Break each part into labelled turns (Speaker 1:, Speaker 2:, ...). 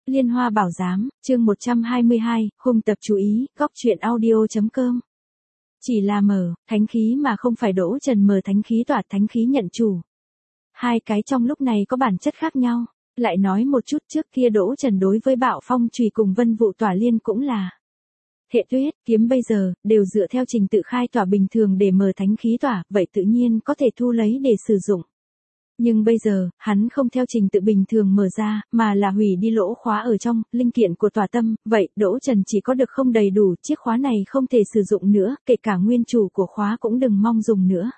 Speaker 1: Liên Hoa Bảo Giám, chương 122, hung tập chú ý, góc truyện audio.com. Chỉ là mở, thánh khí mà không phải Đỗ Trần mở thánh khí tỏa thánh khí nhận chủ. Hai cái trong lúc này có bản chất khác nhau. Lại nói một chút, trước kia Đỗ Trần đối với Bạo Phong Chùy cùng Vân Vụ Tỏa Liên cũng là hệ tuyết, kiếm bây giờ, đều dựa theo trình tự khai tỏa bình thường để mở thánh khí tỏa, vậy tự nhiên có thể thu lấy để sử dụng. Nhưng bây giờ, hắn không theo trình tự bình thường mở ra, mà là hủy đi lỗ khóa ở trong, linh kiện của tỏa tâm, vậy Đỗ Trần chỉ có được không đầy đủ, chiếc khóa này không thể sử dụng nữa, kể cả nguyên chủ của khóa cũng đừng mong dùng nữa.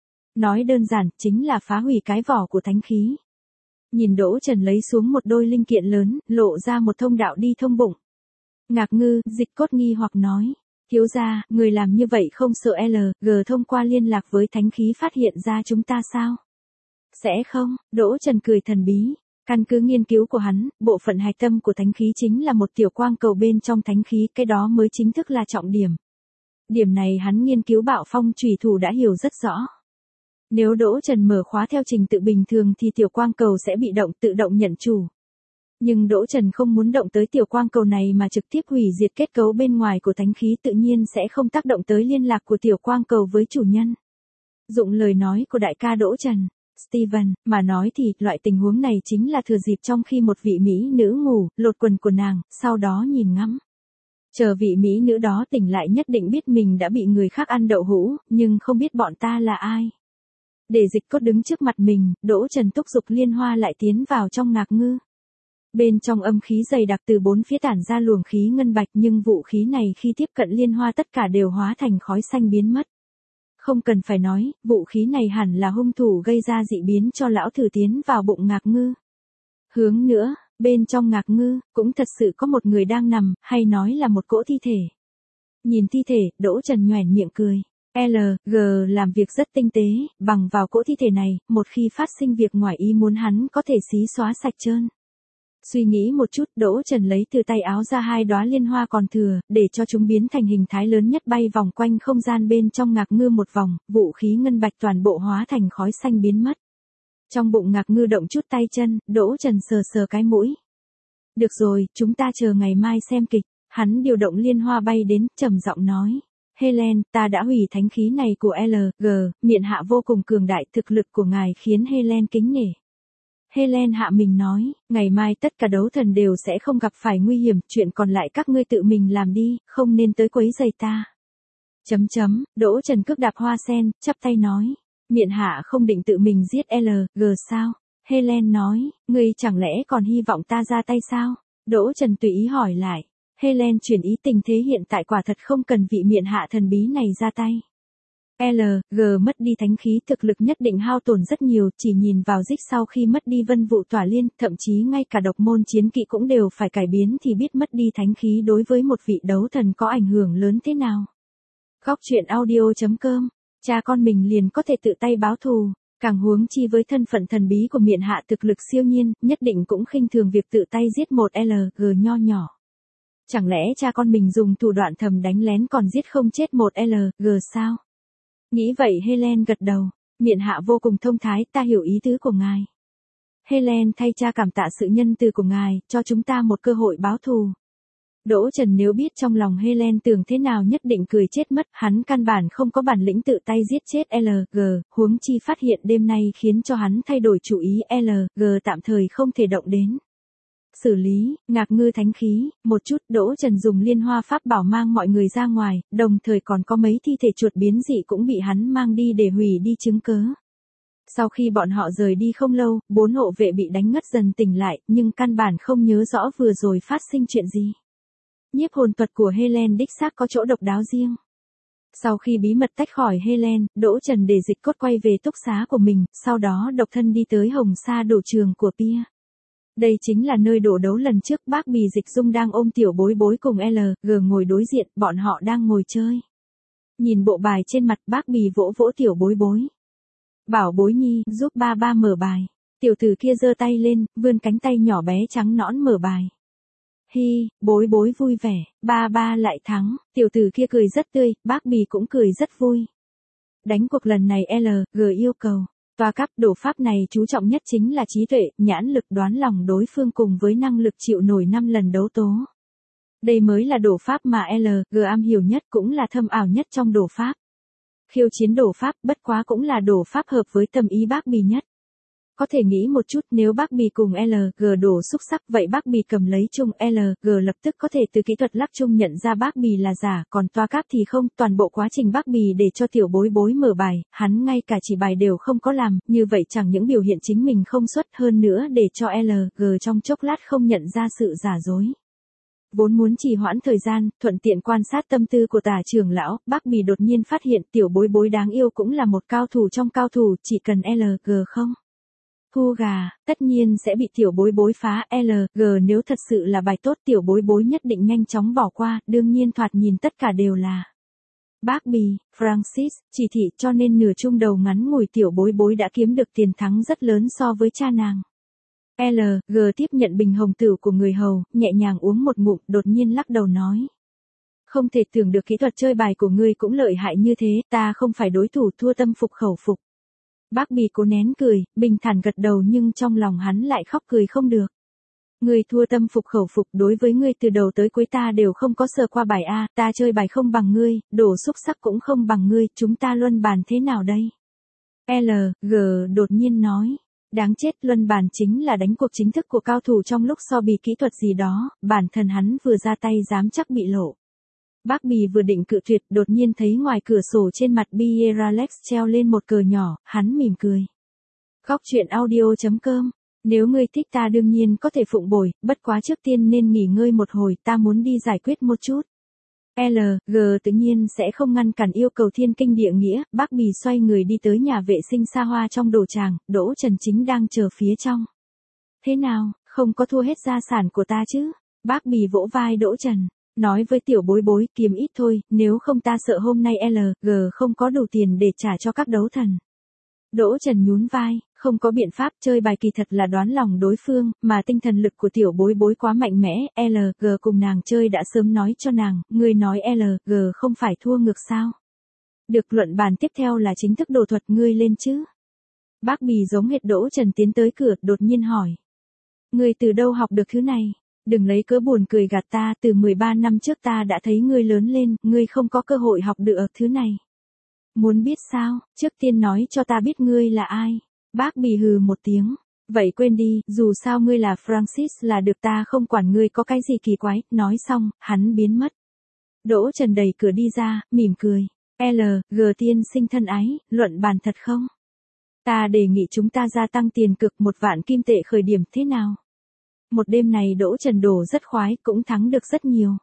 Speaker 1: Nói đơn giản, chính là phá hủy cái vỏ của thánh khí. Nhìn Đỗ Trần lấy xuống một đôi linh kiện lớn, lộ ra một thông đạo đi thông bụng. Ngạc Ngư, Dịch Cốt nghi hoặc nói, thiếu gia, người làm như vậy không sợ LG thông qua liên lạc với thánh khí phát hiện ra chúng ta sao? Sẽ không, Đỗ Trần cười thần bí. Căn cứ nghiên cứu của hắn, bộ phận hạch tâm của thánh khí chính là một tiểu quang cầu bên trong thánh khí, cái đó mới chính thức là trọng điểm. Điểm này hắn nghiên cứu Bạo Phong Chùy thủ đã hiểu rất rõ. Nếu Đỗ Trần mở khóa theo trình tự bình thường thì tiểu quang cầu sẽ bị tự động nhận chủ. Nhưng Đỗ Trần không muốn động tới tiểu quang cầu này mà trực tiếp hủy diệt kết cấu bên ngoài của thánh khí, tự nhiên sẽ không tác động tới liên lạc của tiểu quang cầu với chủ nhân. Dụng lời nói của đại ca Đỗ Trần, Steven, mà nói thì, loại tình huống này chính là thừa dịp trong khi một vị mỹ nữ ngủ, lột quần của nàng, sau đó nhìn ngắm. Chờ vị mỹ nữ đó tỉnh lại nhất định biết mình đã bị người khác ăn đậu hũ, nhưng không biết bọn ta là ai. Để Dịch Cốt đứng trước mặt mình, Đỗ Trần thúc giục Liên Hoa lại tiến vào trong Ngạc Ngư. Bên trong âm khí dày đặc từ bốn phía tản ra luồng khí ngân bạch, nhưng vũ khí này khi tiếp cận Liên Hoa tất cả đều hóa thành khói xanh biến mất. Không cần phải nói, vũ khí này hẳn là hung thủ gây ra dị biến cho lão thử tiến vào bụng Ngạc Ngư. Hướng nữa, bên trong Ngạc Ngư, cũng thật sự có một người đang nằm, hay nói là một cỗ thi thể. Nhìn thi thể, Đỗ Trần nhoẻn miệng cười. LG làm việc rất tinh tế, bằng vào cỗ thi thể này, một khi phát sinh việc ngoài ý muốn hắn có thể xí xóa sạch trơn. Suy nghĩ một chút, Đỗ Trần lấy từ tay áo ra hai đóa liên hoa còn thừa, để cho chúng biến thành hình thái lớn nhất bay vòng quanh không gian bên trong Ngạc Ngư một vòng, vũ khí ngân bạch toàn bộ hóa thành khói xanh biến mất. Trong bụng Ngạc Ngư động chút tay chân, Đỗ Trần sờ sờ cái mũi. Được rồi, chúng ta chờ ngày mai xem kịch. Hắn điều động liên hoa bay đến, trầm giọng nói. Helen, ta đã hủy thánh khí này của LG, miện hạ vô cùng cường đại, thực lực của ngài khiến Helen kính nể. Helen hạ mình nói, ngày mai tất cả đấu thần đều sẽ không gặp phải nguy hiểm, chuyện còn lại các ngươi tự mình làm đi, không nên tới quấy rầy ta. Đỗ Trần cước đạp hoa sen, chắp tay nói, miện hạ không định tự mình giết LG sao? Helen nói, ngươi chẳng lẽ còn hy vọng ta ra tay sao? Đỗ Trần tùy ý hỏi lại. Helen chuyển ý, tình thế hiện tại quả thật không cần vị miện hạ thần bí này ra tay. LG mất đi thánh khí, thực lực nhất định hao tổn rất nhiều, chỉ nhìn vào Dích sau khi mất đi Vân Vụ Tỏa Liên, thậm chí ngay cả độc môn chiến kỵ cũng đều phải cải biến thì biết mất đi thánh khí đối với một vị đấu thần có ảnh hưởng lớn thế nào. Góc truyện audio.com, cha con mình liền có thể tự tay báo thù, càng huống chi với thân phận thần bí của miện hạ thực lực siêu nhiên, nhất định cũng khinh thường việc tự tay giết một LG nho nhỏ. Chẳng lẽ cha con mình dùng thủ đoạn thầm đánh lén còn giết không chết một LG sao? Nghĩ vậy Helen gật đầu, miện hạ vô cùng thông thái, ta hiểu ý tứ của ngài. Helen, thay cha cảm tạ sự nhân từ của ngài, cho chúng ta một cơ hội báo thù. Đỗ Trần nếu biết trong lòng Helen tưởng thế nào nhất định cười chết mất, hắn căn bản không có bản lĩnh tự tay giết chết LG, huống chi phát hiện đêm nay khiến cho hắn thay đổi chủ ý, LG tạm thời không thể động đến. Xử lý, Ngạc Ngư thánh khí, một chút, Đỗ Trần dùng liên hoa pháp bảo mang mọi người ra ngoài, đồng thời còn có mấy thi thể chuột biến dị cũng bị hắn mang đi để hủy đi chứng cớ. Sau khi bọn họ rời đi không lâu, 4 hộ vệ bị đánh ngất dần tỉnh lại, nhưng căn bản không nhớ rõ vừa rồi phát sinh chuyện gì. Nhiếp hồn thuật của Helen đích xác có chỗ độc đáo riêng. Sau khi bí mật tách khỏi Helen, Đỗ Trần để Dịch Cốt quay về túc xá của mình, sau đó độc thân đi tới Hồng Sa đổ trường của Pia. Đây chính là nơi đổ đấu lần trước bác Bì Dịch Dung đang ôm tiểu bối bối cùng LG ngồi đối diện, bọn họ đang ngồi chơi. Nhìn bộ bài trên mặt, bác Bì vỗ vỗ tiểu bối bối. Bảo bối nhi, giúp ba ba mở bài. Tiểu tử kia giơ tay lên, vươn cánh tay nhỏ bé trắng nõn mở bài. Hi, bối bối vui vẻ, ba ba lại thắng, tiểu tử kia cười rất tươi, bác Bì cũng cười rất vui. Đánh cuộc lần này LG yêu cầu. Toa cấp đồ pháp này chú trọng nhất chính là trí tuệ, nhãn lực đoán lòng đối phương cùng với năng lực chịu nổi 5 lần đấu tố. Đây mới là đồ pháp mà LG am hiểu nhất cũng là thâm ảo nhất trong đồ pháp. Khiêu chiến đồ pháp bất quá cũng là đồ pháp hợp với tâm ý bác bì nhất. Có thể nghĩ một chút nếu bác bì cùng LG đổ xúc sắc vậy bác bì cầm lấy chung LG lập tức có thể từ kỹ thuật lắc chung nhận ra bác bì là giả, còn toa cáp thì không, toàn bộ quá trình bác bì để cho tiểu bối bối mở bài, hắn ngay cả chỉ bài đều không có làm, như vậy chẳng những biểu hiện chính mình không xuất hơn nữa để cho LG trong chốc lát không nhận ra sự giả dối. Vốn muốn trì hoãn thời gian, thuận tiện quan sát tâm tư của Tả trưởng lão, bác bì đột nhiên phát hiện tiểu bối bối đáng yêu cũng là một cao thủ trong cao thủ, chỉ cần LG không thu gà, tất nhiên sẽ bị tiểu bối bối phá LG nếu thật sự là bài tốt tiểu bối bối nhất định nhanh chóng bỏ qua, đương nhiên thoạt nhìn tất cả đều là bác bì, Francis, chỉ thị cho nên nửa chung đầu ngắn ngủi tiểu bối bối đã kiếm được tiền thắng rất lớn so với cha nàng. LG tiếp nhận bình hồng tửu của người hầu, nhẹ nhàng uống một ngụm, đột nhiên lắc đầu nói. Không thể tưởng được kỹ thuật chơi bài của ngươi cũng lợi hại như thế, ta không phải đối thủ, thua tâm phục khẩu phục. Bác bì cố nén cười, bình thản gật đầu nhưng trong lòng hắn lại khóc cười không được. Ngươi thua tâm phục khẩu phục, đối với ngươi từ đầu tới cuối ta đều không có sờ qua bài A, ta chơi bài không bằng ngươi, đổ xúc sắc cũng không bằng ngươi, chúng ta luân bàn thế nào đây? LG đột nhiên nói. Đáng chết, luân bàn chính là đánh cuộc chính thức của cao thủ trong lúc so bì kỹ thuật gì đó, bản thân hắn vừa ra tay dám chắc bị lộ. Bác bì vừa định cự tuyệt, đột nhiên thấy ngoài cửa sổ trên mặt Pierre treo lên một cờ nhỏ, hắn mỉm cười. Góc truyện audio.com. Nếu ngươi thích ta đương nhiên có thể phụng bồi, bất quá trước tiên nên nghỉ ngơi một hồi, ta muốn đi giải quyết một chút. LG tự nhiên sẽ không ngăn cản yêu cầu thiên kinh địa nghĩa, bác bì xoay người đi tới nhà vệ sinh xa hoa trong đồ tràng, Đỗ Trần chính đang chờ phía trong. Thế nào, không có thua hết gia sản của ta chứ? Bác bì vỗ vai Đỗ Trần, nói với tiểu bối bối kiếm ít thôi, nếu không ta sợ hôm nay LG không có đủ tiền để trả cho các đấu thần. Đỗ Trần nhún vai, không có biện pháp, chơi bài kỳ thật là đoán lòng đối phương, mà tinh thần lực của tiểu bối bối quá mạnh mẽ, LG cùng nàng chơi đã sớm nói cho nàng, ngươi nói LG không phải thua ngược sao. Được, luận bàn tiếp theo là chính thức đồ thuật, ngươi lên chứ. Bác bì giống hệt. Đỗ Trần tiến tới cửa, đột nhiên hỏi. Ngươi từ đâu học được thứ này? Đừng lấy cớ buồn cười gạt ta, từ 13 năm trước ta đã thấy ngươi lớn lên, ngươi không có cơ hội học được thứ này. Muốn biết sao, trước tiên nói cho ta biết ngươi là ai. Bác bì hừ một tiếng. Vậy quên đi, dù sao ngươi là Francis là được, ta không quản ngươi có cái gì kỳ quái. Nói xong, hắn biến mất. Đỗ Trần đẩy cửa đi ra, mỉm cười. LG tiên sinh thân ái, luận bàn thật không? Ta đề nghị chúng ta gia tăng tiền cược 1 vạn kim tệ khởi điểm, thế nào? Một đêm này Đỗ Trần đổ rất khoái, cũng thắng được rất nhiều.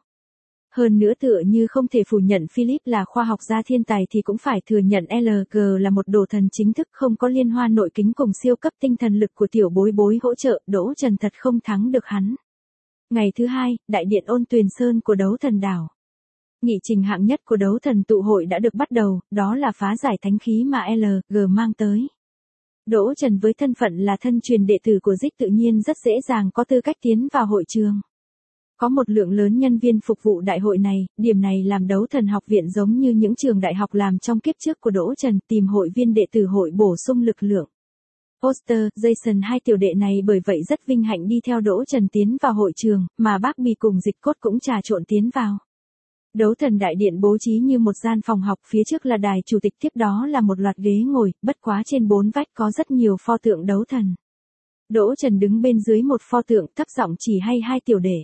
Speaker 1: Hơn nữa tựa như không thể phủ nhận Philip là khoa học gia thiên tài thì cũng phải thừa nhận LG là một đồ thần chính thức, không có liên hoa nội kính cùng siêu cấp tinh thần lực của tiểu bối bối hỗ trợ, Đỗ Trần thật không thắng được hắn. Ngày thứ 2, đại điện Ôn Tuyền Sơn của đấu thần đảo. Nghị trình hạng nhất của đấu thần tụ hội đã được bắt đầu, đó là phá giải thánh khí mà LG mang tới. Đỗ Trần với thân phận là thân truyền đệ tử của Dích tự nhiên rất dễ dàng có tư cách tiến vào hội trường. Có một lượng lớn nhân viên phục vụ đại hội này, điểm này làm đấu thần học viện giống như những trường đại học làm trong kiếp trước của Đỗ Trần, tìm hội viên đệ tử hội bổ sung lực lượng. Foster, Jason hai tiểu đệ này bởi vậy rất vinh hạnh đi theo Đỗ Trần tiến vào hội trường, mà bác bì cùng Dịch Cốt cũng trà trộn tiến vào. Đấu thần đại điện bố trí như một gian phòng học, phía trước là đài chủ tịch, tiếp đó là một loạt ghế ngồi, bất quá trên 4 vách có rất nhiều pho tượng đấu thần. Đỗ Trần đứng bên dưới một pho tượng, thấp giọng chỉ hay hai tiểu đệ.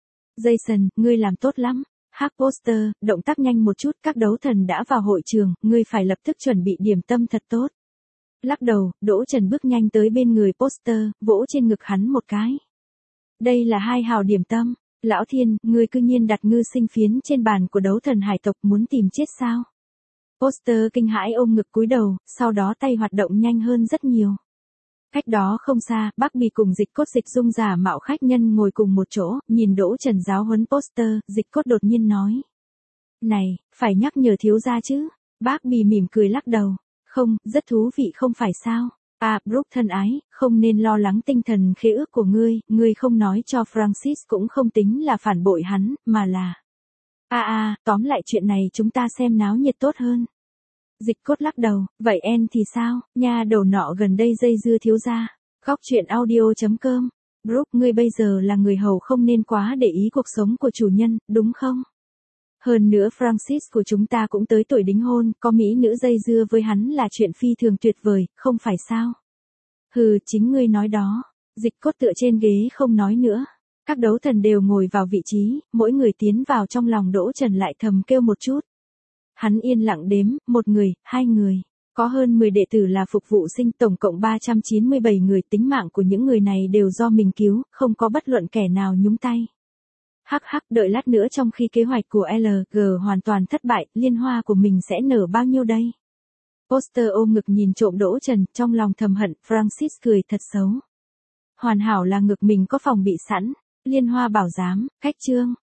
Speaker 1: Jason, ngươi làm tốt lắm. Hắc Poster, động tác nhanh một chút, các đấu thần đã vào hội trường, ngươi phải lập tức chuẩn bị điểm tâm thật tốt. Lắc đầu, Đỗ Trần bước nhanh tới bên người Poster, vỗ trên ngực hắn một cái. Đây là 2 hào điểm tâm. Lão Thiên, ngươi cư nhiên đặt ngư sinh phiến trên bàn của đấu thần hải tộc, muốn tìm chết sao? Poster kinh hãi ôm ngực cúi đầu, sau đó tay hoạt động nhanh hơn rất nhiều. Cách đó không xa, bác bì cùng Dịch Cốt Dịch Dung giả mạo khách nhân ngồi cùng một chỗ, nhìn Đỗ Trần giáo huấn Poster, Dịch Cốt đột nhiên nói. Này, phải nhắc nhở thiếu gia chứ? Bác bì mỉm cười lắc đầu. Không, rất thú vị không phải sao? À, Brooke thân ái, không nên lo lắng tinh thần khế ước của ngươi không nói cho Francis cũng không tính là phản bội hắn, mà là... tóm lại chuyện này chúng ta xem náo nhiệt tốt hơn. Dịch Cốt lắc đầu, vậy En thì sao, nha đầu nọ gần đây dây dưa thiếu gia. Góc chuyện audio.com. Brooke, ngươi bây giờ là người hầu không nên quá để ý cuộc sống của chủ nhân, đúng không? Hơn nữa Francis của chúng ta cũng tới tuổi đính hôn, có mỹ nữ dây dưa với hắn là chuyện phi thường tuyệt vời, không phải sao? Hừ, chính ngươi nói đó. Dịch Cốt tựa trên ghế không nói nữa. Các đấu thần đều ngồi vào vị trí, mỗi người tiến vào trong lòng Đỗ Trần lại thầm kêu một chút. Hắn yên lặng đếm, một người, hai người. Có hơn 10 đệ tử là phục vụ sinh, tổng cộng 397 người, tính mạng của những người này đều do mình cứu, không có bất luận kẻ nào nhúng tay. Hắc hắc, đợi lát nữa trong khi kế hoạch của LG hoàn toàn thất bại, liên hoa của mình sẽ nở bao nhiêu đây? Poster ôm ngực nhìn trộm Đỗ Trần, trong lòng thầm hận, Francis cười thật xấu. Hoàn hảo là ngực mình có phòng bị sẵn, liên hoa bảo giám, cách chương.